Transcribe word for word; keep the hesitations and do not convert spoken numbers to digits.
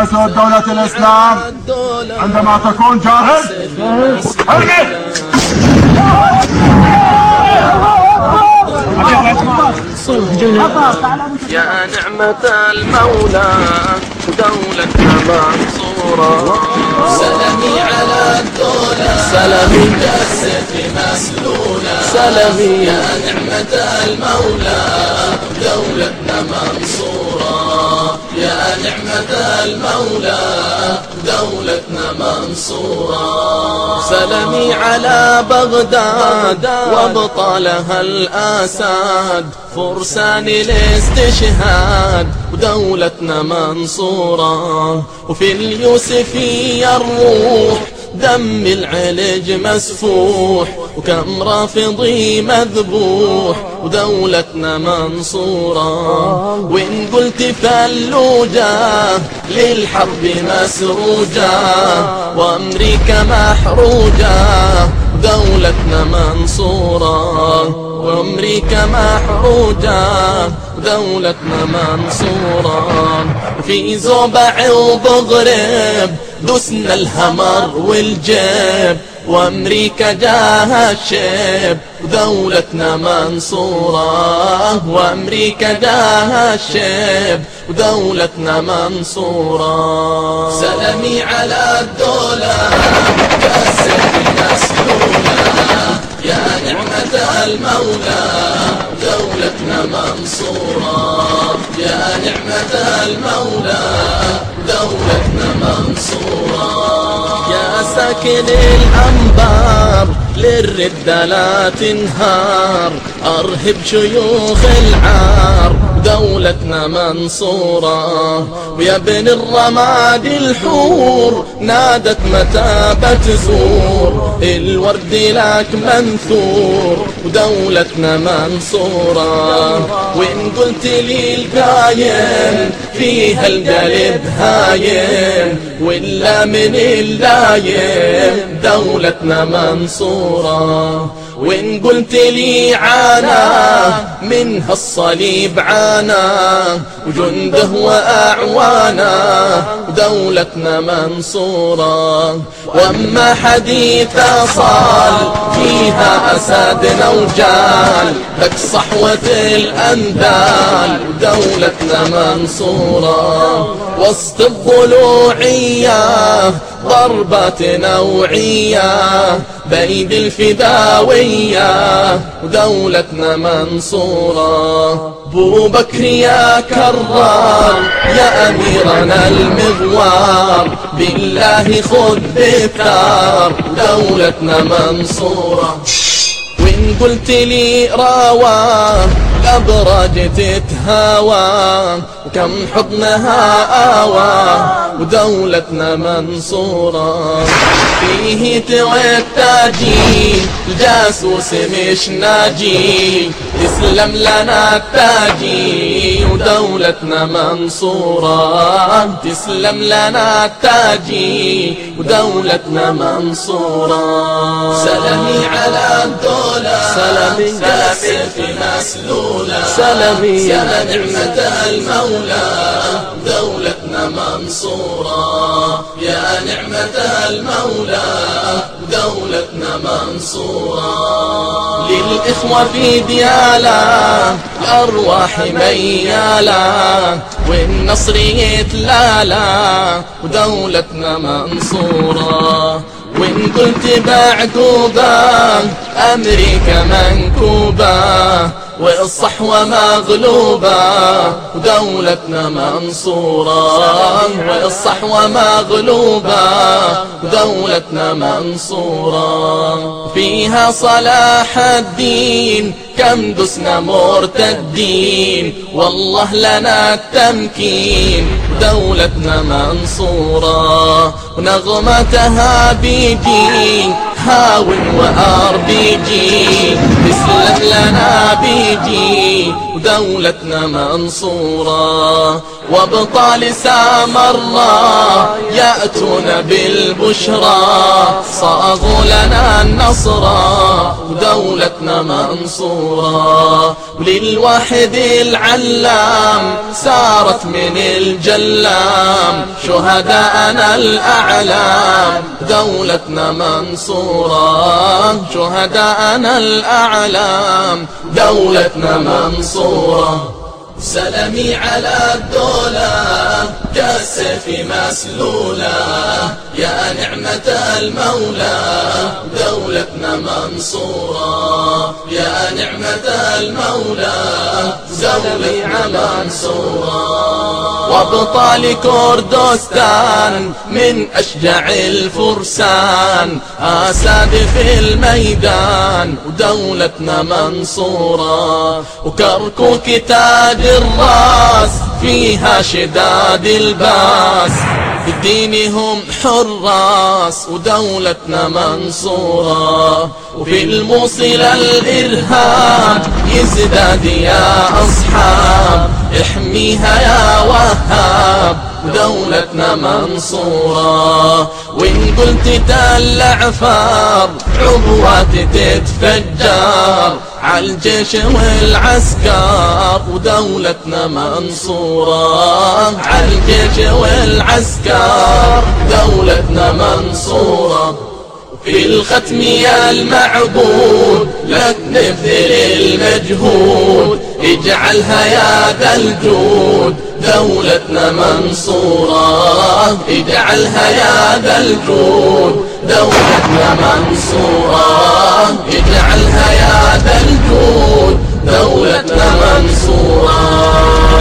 أسود دولة الإسلام عندما تكون جاهز يا نعمة المولى دولتنا منصورة. سلامي على الدولة سلامي بالسيف مسلولة. سلامي يا نعمة المولى دولتنا منصورة. يا نعمة المولى دولتنا منصورة. سلامي على بغداد وابطالها الأسد فرسان الاستشهاد ودولتنا منصورة. وفي اليوسفية الروح دم العلج مسفوح وكم رافضي مذبوح ودولتنا منصورة. وإن قلت فلوجة للحرب مسروجة وأمريكا محروجة ودولتنا منصورة. وأمريكا محروجة ودولتنا منصورة. في زوبع وبغرب دسنا الهمر والجيب وأمريكا جاها الشيب ودولتنا منصورة. وأمريكا جاها الشيب ودولتنا منصورة. سلامي على الدولة بالسيف مسلولة. يا نعمة المولى دولتنا منصورة. يا نعمة المولى دولتنا منصورة. يا ساكن الأنبار للردة لا تنهار أرهب شيوخ العار دولتنا منصورة. ويا ابن الرماد الحور نادت متى بتزور الورد لك منثور ودولتنا منصورة. وإن قلت لي القايم فيها القلب هايم ولا من اللايم دولتنا منصورة. وإن قلت لي عانى منها الصليب عانى وجنده وأعوانه ودولتنا منصورة. وأما حديث صال فيها أسادنا وجال لك صحوة الأندال ودولتنا منصورة. وسط الضلوعية ضربات نوعية بيد الفداوية ودولتنا منصورة. بو بكر يا كرار يا أميرنا المغوار بالله خذ بثار دولتنا منصورة. وإن قلت لي راوى الأبراج تتهاوى وكم حضنها آوى ودولتنا منصورة. فيه توي التاجي الجاسوس مش ناجي تسلم لنا التاجي ودولتنا منصورة. تسلم لنا التاجي ودولتنا منصورة. سلامي على الدولة سلامي بالسيف مسلولة. سلامي يا نعمة المولى دولتنا منصورة. يا نعمة المولى دولتنا منصورة. للإخوة في ديالا الأرواح ميالا والنصر يتلالا ودولتنا منصورة. وإن قلت بعقوبة أمريكا منكوبة والصحوة مغلوبة ودولتنا منصورة. والصحوة مغلوبة ودولتنا منصورة. فيها صلاح الدين كم دسنا مرتدين والله لنا التمكين ودولتنا منصورة. ونغمتها بيجي هاون وآر بيجي تسلم لنا بيجي ودولتنا منصورة. وابطال سامر الله يأتون بالبشرى صاغوا لنا النصر ودولتنا منصورة. وللواحد العلام سارت من الجلام شهداءنا الأعلام دولتنا منصورة. شهداءنا الأعلام دولتنا منصورة. سلامي على الدولة كالسيف مسلولة، يا نعمة المولى دولتنا منصورة. يا نعمة المولى دولتنا منصورة. وابطال كردستان من أشجع الفرسان أساد في الميدان ودولتنا منصورة. وكركوك تاج الراس فيها شداد الباس بالدين هم حراس ودولتنا منصورة. وفي الموصل الإرهاب يزداد يا أصحاب احميها يا وهاب ودولتنا منصورة. وإن قلت تل عفار عبوات تتفجر عالجيش والعسكر ودولتنا منصورة. عالجيش والعسكر دولتنا منصورة. في الختم يا المعبود لك نبذل المجهود اجعلها يا ذا الجود دولتنا منصورة. اجعلها يا ذا الجود دولتنا منصورة. اجعلها يا ذا الجود دولتنا منصورة.